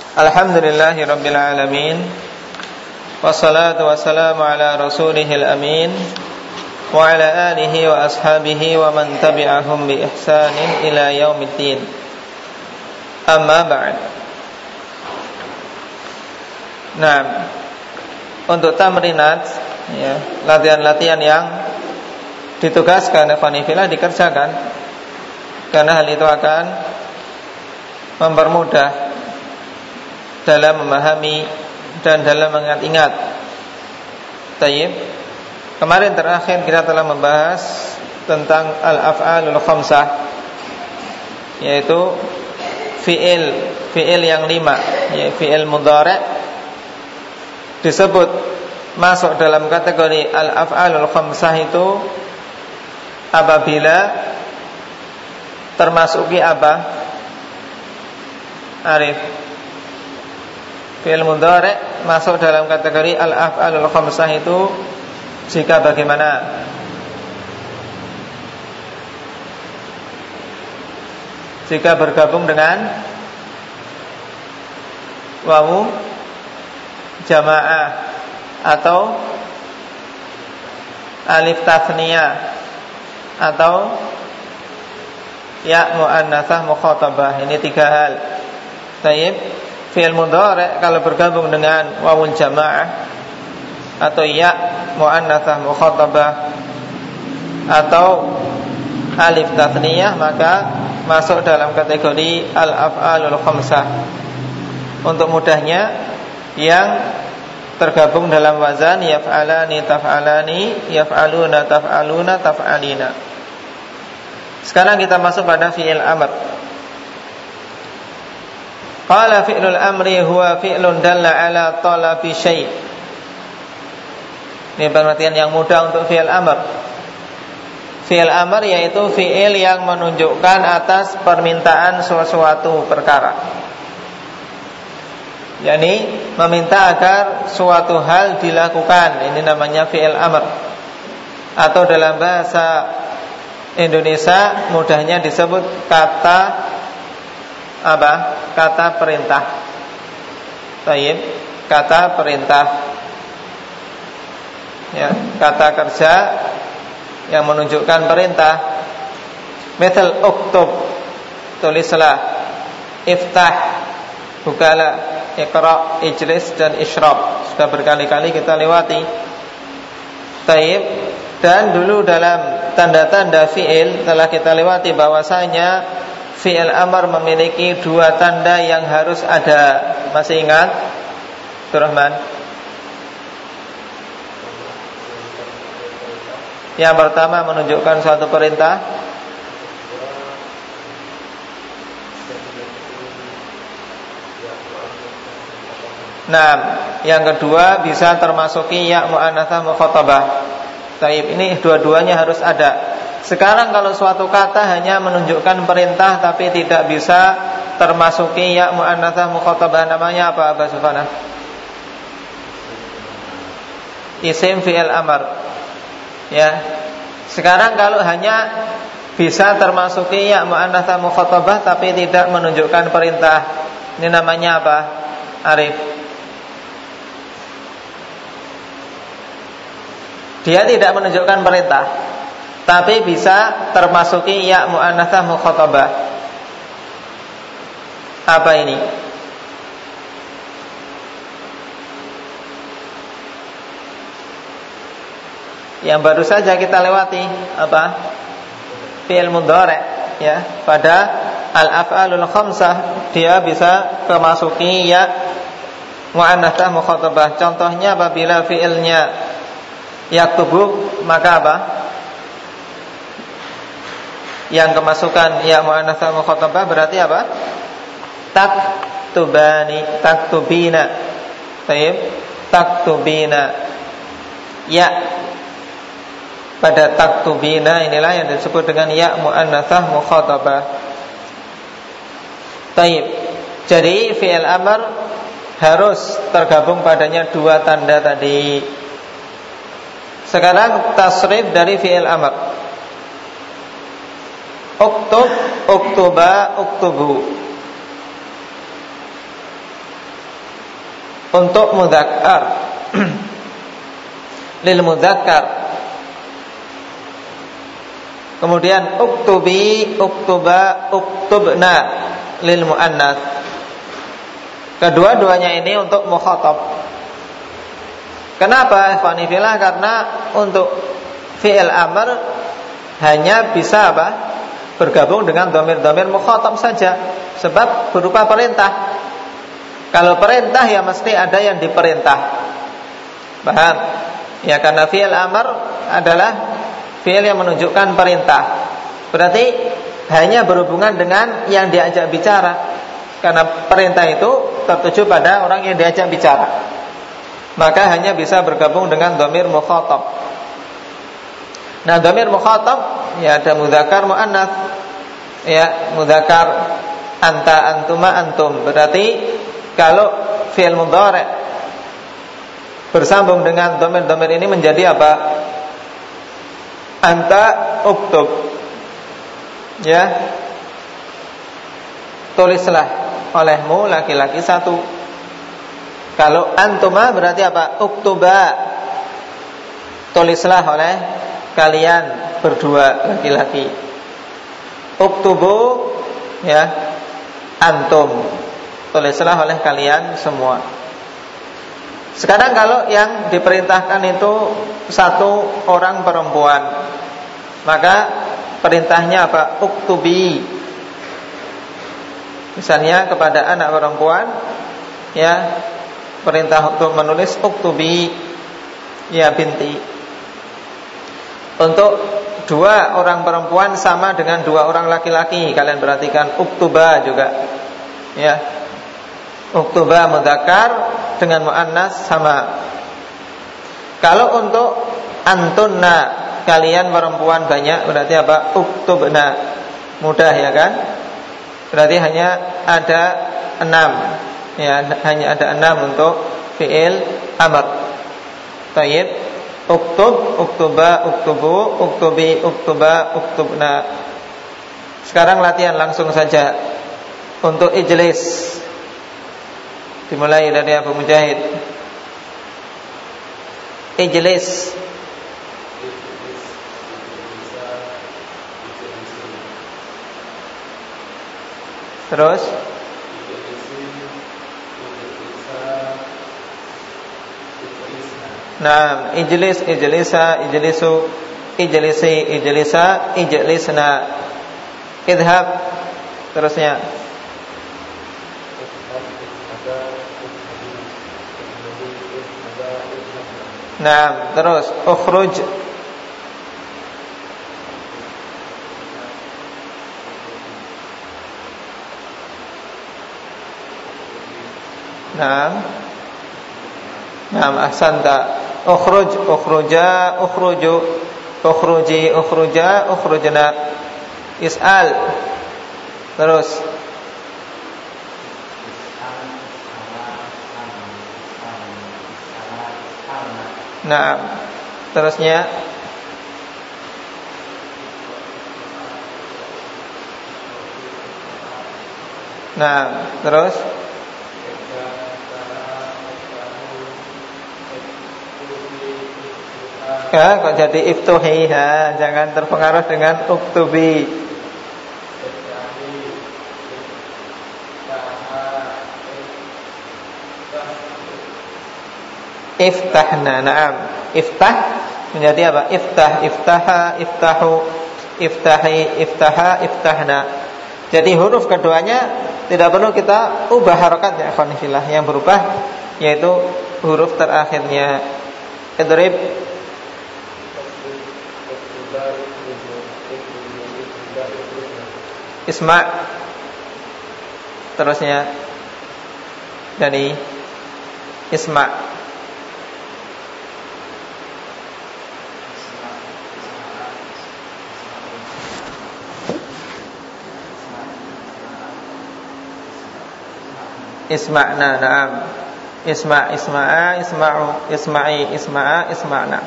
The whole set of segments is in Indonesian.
Alhamdulillahi Rabbil Alamin. Wassalatu wassalamu ala rasulihil amin wa ala alihi wa ashabihi wa man tabi'ahum bi ihsanin ila yaumiddin. Amma ba'd. Nah, untuk tamrinat, ya, latihan-latihan yang ditugaskan ikhwanifillah dikerjakan, karena hal itu akan mempermudah dalam memahami dan dalam mengingat-ingat. Tayyib. Kemarin terakhir kita telah membahas tentang al-af'alul khamsah, yaitu fi'il yang 5, yaitu fi'il mudhari' disebut masuk dalam kategori al-af'alul khamsah itu apabila termasuki apa? Arif. Fi'il mudhari' masuk dalam kategori al-af'alul khamsah itu jika bagaimana? Jika bergabung dengan wawu jamaah atau alif tathniyah atau ya muannasah mukhatabah. Ini 3 hal. Tayyib. Fi'il mudhari' kalau bergabung dengan wawun jamaah atau ya muannasah mukhatabah atau alif tathniyah, maka masuk dalam kategori al-af'alul khamsah. Untuk mudahnya, yang tergabung dalam wazan yaf'alani taf'alani, yaf'aluna taf'aluna taf'alina. Sekarang kita masuk pada fi'il amr. Qala fi'lul amri huwa fi'lun dalla ala talabi syai'. Ini pengertian yang mudah untuk fi'il amr. Fi'il amr yaitu fi'il yang menunjukkan atas permintaan sesuatu perkara. Yani meminta agar suatu hal dilakukan. Ini namanya fi'il amr. Atau dalam bahasa Indonesia mudahnya disebut kata apa? Kata perintah. Tayyib, kata perintah. Ya, kata kerja yang menunjukkan perintah. Misal uktub, tulislah. Iftah, bukalah. Iqra, ijlis dan isyrab. Sudah berkali-kali kita lewati. Tayyib. Dan dulu dalam tanda-tanda fi'il telah kita lewati bahwasanya fi'il amr memiliki 2 tanda yang harus ada. Masih ingat? Abdurrahman. Yang pertama menunjukkan suatu perintah. Nah, yang kedua bisa termasuki ya muannasah mukhatabah. Taib, ini dua-duanya harus ada. Sekarang kalau suatu kata hanya menunjukkan perintah tapi tidak bisa termasuki ya muannasah mukhatabah, namanya apa, Aba Sufana? Isim fi'il amr. Ya. Sekarang kalau hanya bisa termasuki ya muannasah mukhatabah tapi tidak menunjukkan perintah, ini namanya apa, Arif? Dia tidak menunjukkan perintah tapi bisa termasuki ya muannasah mukhatabah. Apa ini? Yang baru saja kita lewati apa? Fi'il mudhari', ya. Pada al-af'alul khamsah dia bisa termasuki ya muannasah mukhatabah. Contohnya apabila fi'ilnya yaktubu, maka apa? Yang kemasukan ya muannasah mukhatabah berarti apa? Taktubani, taktubina. Baik, taktubina. Ya, pada taktubina inilah yang disebut dengan ya muannasah mukhatabah. Baik. Jadi fi'il amr harus tergabung padanya 2 tanda tadi. Sekarang tasrif dari fi'il amr. Uktub, uktuba, uktubu. untuk mudzakkar lil mudzakkar. Kemudian uktubi, uktuba, uktubna lil muannats. Kedua-duanya ini untuk mukhatab. Kenapa? Ikhwani fillah, karena untuk fi'il amr hanya bisa apa? Bergabung dengan dhamir-dhamir mukhatab saja, sebab berupa perintah. Kalau perintah ya mesti ada yang diperintah. Paham? Ya, karena fi'il amr adalah fi'il yang menunjukkan perintah. Berarti hanya berhubungan dengan yang diajak bicara. Karena perintah itu tertuju pada orang yang diajak bicara, maka hanya bisa bergabung dengan dhamir mukhatab. Nah, dhamir mukhatab ya ada mudzakkar, muannats. Ya, mudzakkar anta, antuma, antum. Berarti kalau fi'il mudhari' bersambung dengan dhamir-dhamir ini menjadi apa? Anta uktub. Ya. Tulislah olehmu laki-laki satu. Kalau antuma berarti apa? Uktuba. Tulislah oleh kalian berdua laki-laki. Uktubu ya antum. Tulislah oleh kalian semua. Sekarang kalau yang diperintahkan itu satu orang perempuan, maka perintahnya apa? Uktubi. Misalnya kepada anak perempuan, ya perintah untuk menulis uktubi ya binti. Untuk dua orang perempuan sama dengan dua orang laki-laki. Kalian perhatikan uktuba juga. Ya. Uktuba mudzakkar dengan muannas sama. Kalau untuk antunna, kalian perempuan banyak, berarti apa? Uktubna. Mudah ya kan? Berarti hanya ada 6. Ya, hanya ada 6 untuk fi'il amr. Tayyib. Uktub, uktuba, uktubu, uktubi, uktuba, uktubna. Sekarang latihan langsung saja. Untuk ijlis, dimulai dari Abu Mujahid. Ijlis. Terus nah, ijlis, ijlisa, ijlisu, ijlisi, ijlisa, ijlisna. Idhab. Terusnya nah, terus ukhruj. Naam. Naam, ahsanta. Ukhruj, ukhruja, ukhruju, ukhruji, ukhruja, ukhrujna. Is'al. Terus naam. Terusnya naam. Terus ya, kok jadi iftuhi, ha? Jangan terpengaruh dengan uktubi. Iftahna, na'am. Iftah menjadi apa? Iftah, iftaha, iftahu, iftahi, iftaha, iftahna. Jadi huruf keduanya tidak perlu kita ubah harokatnya, ikhwanifillah. Yang berubah yaitu huruf terakhirnya. Idrib. Isma'. Terusnya dari isma'. Isma'na, na'am. Isma', isma'a, isma'u, isma'i, isma'a, isma'na.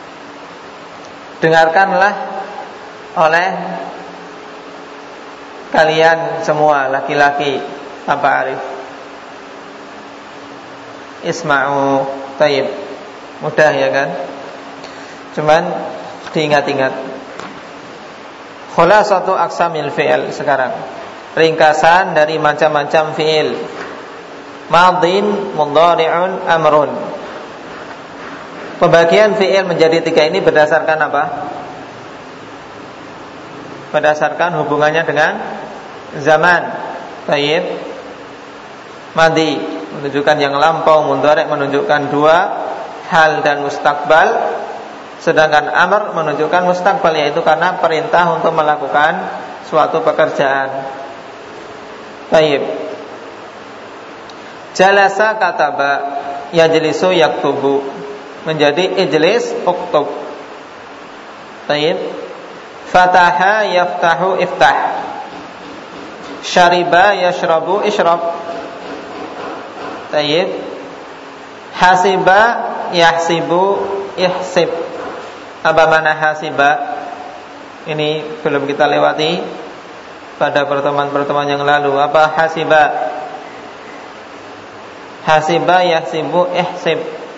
Dengarkanlah oleh kalian semua laki-laki tanpa alif. Isma'u. Taib. Mudah ya kan? Cuman diingat-ingat. Khulasatu aqsamil fi'il sekarang. Ringkasan dari macam-macam fi'il. Madin, mudhari'un, amrun. Pembagian fi'il menjadi 3 ini berdasarkan apa? Berdasarkan hubungannya dengan zaman. Taib. Madi menunjukkan yang lampau, mudhari' menunjukkan 2 hal dan mustakbal. Sedangkan amr menunjukkan mustakbal, yaitu karena perintah untuk melakukan suatu pekerjaan. Baik. Jalasa kataba, yajlisu yaktubu, menjadi ijlis uktub. Baik. Fataha yaftahu iftah. Syariba yashrabu ishrab. Baik. Hasiba yahsibu ihsib. Apa mana hasiba? Ini belum kita lewati pada pertemuan-pertemuan yang lalu. Apa hasiba? Hasiba yahsibu ihsib.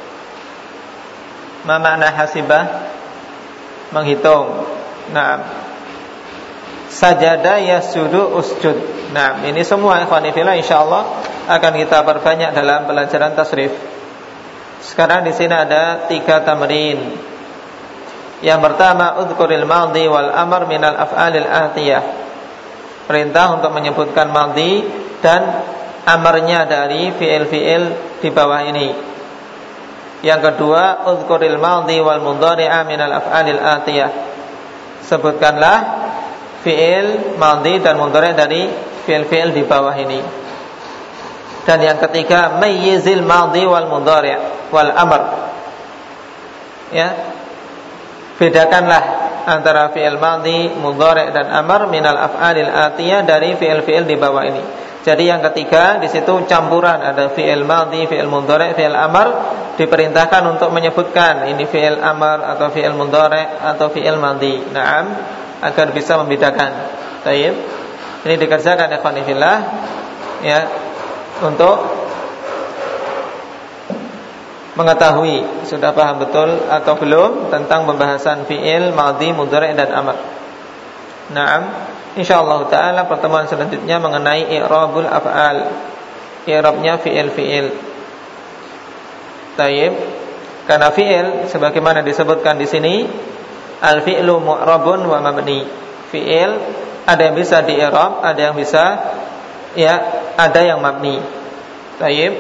Ma makna hasiba? Menghitung. Nah, sajada yasjudu usjud. Nah, ini semua ikhwan fillah insyaallah akan kita perbanyak dalam pelajaran tasrif. Sekarang di sini ada 3 tamrin. Yang pertama, udhkuril madhi wal amr minal af'alil atiyah. Perintah untuk menyebutkan madhi dan amarnya dari fi'il-fi'il di bawah ini. Yang kedua, udhkuril madhi wal mudhari'a minal af'alil atiyah. Sebutkanlah fi'il madhi dan mudhari' dari fi'il-fi'il di bawah ini. Dan yang ketiga, mayyizil madhi wal mudhari' wal amr. Ya. Bedakanlah antara fi'il madhi, mudhari' dan amr minal af'alil atiyah dari fi'il-fi'il di bawah ini. Jadi yang ketiga di situ campuran, ada fi'il madhi, fi'il mudhari', fi'il amr, diperintahkan untuk menyebutkan ini fi'il amr atau fi'il mudhari' atau fi'il madhi. Naam, agar bisa membedakan. Baik. Ini dikerjakan ikhwan fillah ya, untuk mengetahui sudah paham betul atau belum tentang pembahasan fi'il madhi, mudhari' dan amr. Naam, insyaallah taala pertemuan selanjutnya mengenai i'rabul af'al. I'rabnya fi'il-fi'il. Taib. Karena fi'il sebagaimana disebutkan di sini, al-fi'lu mu'rabun wa mabni. Fi'il ada yang bisa di-i'rab, ada yang bisa ada yang mabni. Taib.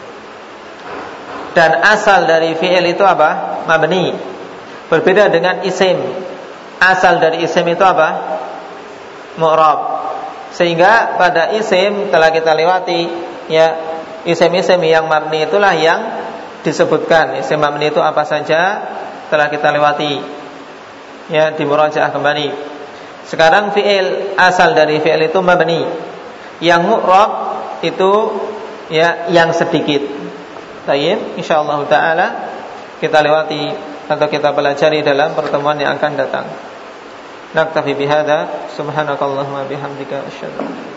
Dan asal dari fi'il itu apa? Mabni. Berbeda dengan isim. Asal dari isim itu apa? Mu'rab. Sehingga pada isim telah kita lewati ya, isim-isim yang mabni itulah yang disebutkan. Isim mabni itu apa saja telah kita lewati ya, di murajaah kembali. Sekarang fi'il, asal dari fi'il itu mabni. Yang mu'rab itu ya yang sedikit. Baik, insyaallah taala kita lewati atau kita pelajari dalam pertemuan yang akan datang. Naktafi bihadza, subhanakallahumma bihamdika asyhadu